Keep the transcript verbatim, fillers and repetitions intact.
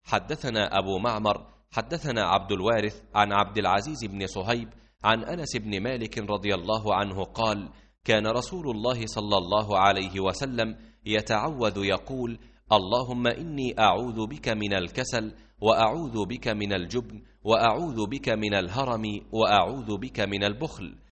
حدثنا أبو معمر حدثنا عبد الوارث عن عبد العزيز بن صهيب عن أنس بن مالك رضي الله عنه قال: كان رسول الله صلى الله عليه وسلم يتعوذ يقول: اللهم إني أعوذ بك من الكسل، وأعوذ بك من الجبن، وأعوذ بك من الهرم، وأعوذ بك من البخل.